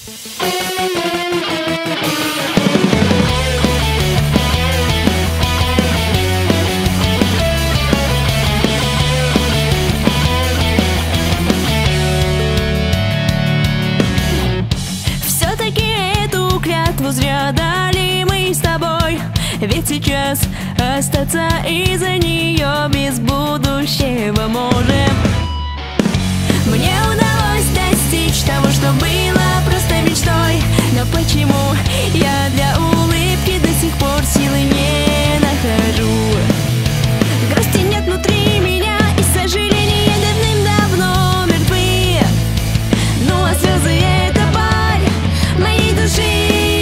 Зря дали мы с тобой, ведь сейчас остаться из-за нее без будущего можем. Мне удалось достичь того, что было просто мечтой, но почему я для улыбки до сих пор силы не нахожу? Грусти нет внутри меня, и сожаления давным-давно мертвы. Ну а слезы — это боль моей души.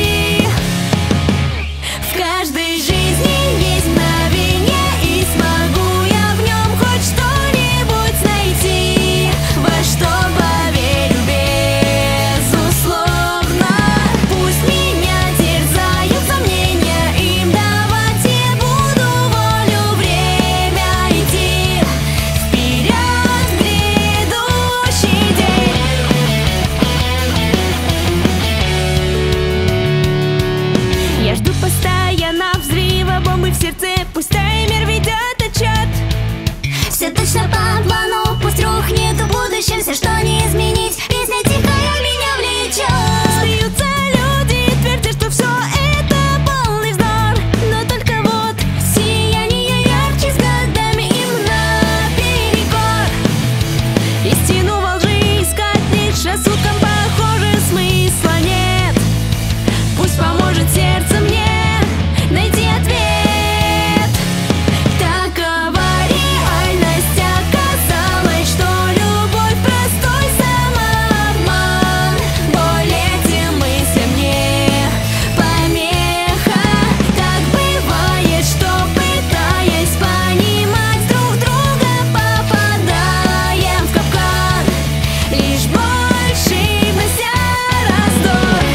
Постоянно взрыва бомбы в сердце, пусть таймер ведет отчет. Все точно по плану, пусть рухнет в будущем все, что не изменить. Песня тихая меня влечет. Смеются люди, твердят, что все это полный вздор, но только вот сияние ярче с годами им наперекор. Истину во лжи искать лишь рассудком, похоже, смысла нет. Пусть поможет сердце мне найти ответ. Такова реальность, оказалось, что любовь простой самообман. Боль этим мыслям не помеха. Так бывает, что пытаясь понимать друг друга, попадаем в капкан. Лишь больше внося раздор.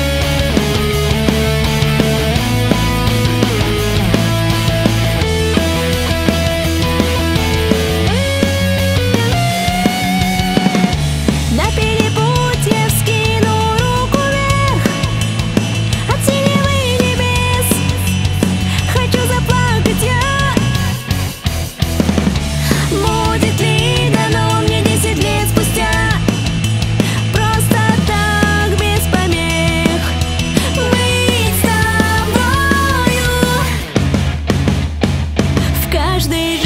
На перепутье вскину руку вверх от синевы небес. Хочу заплакать я. Будет ли дано мне 10 лет спустя просто так, без помех, быть с тобою в каждой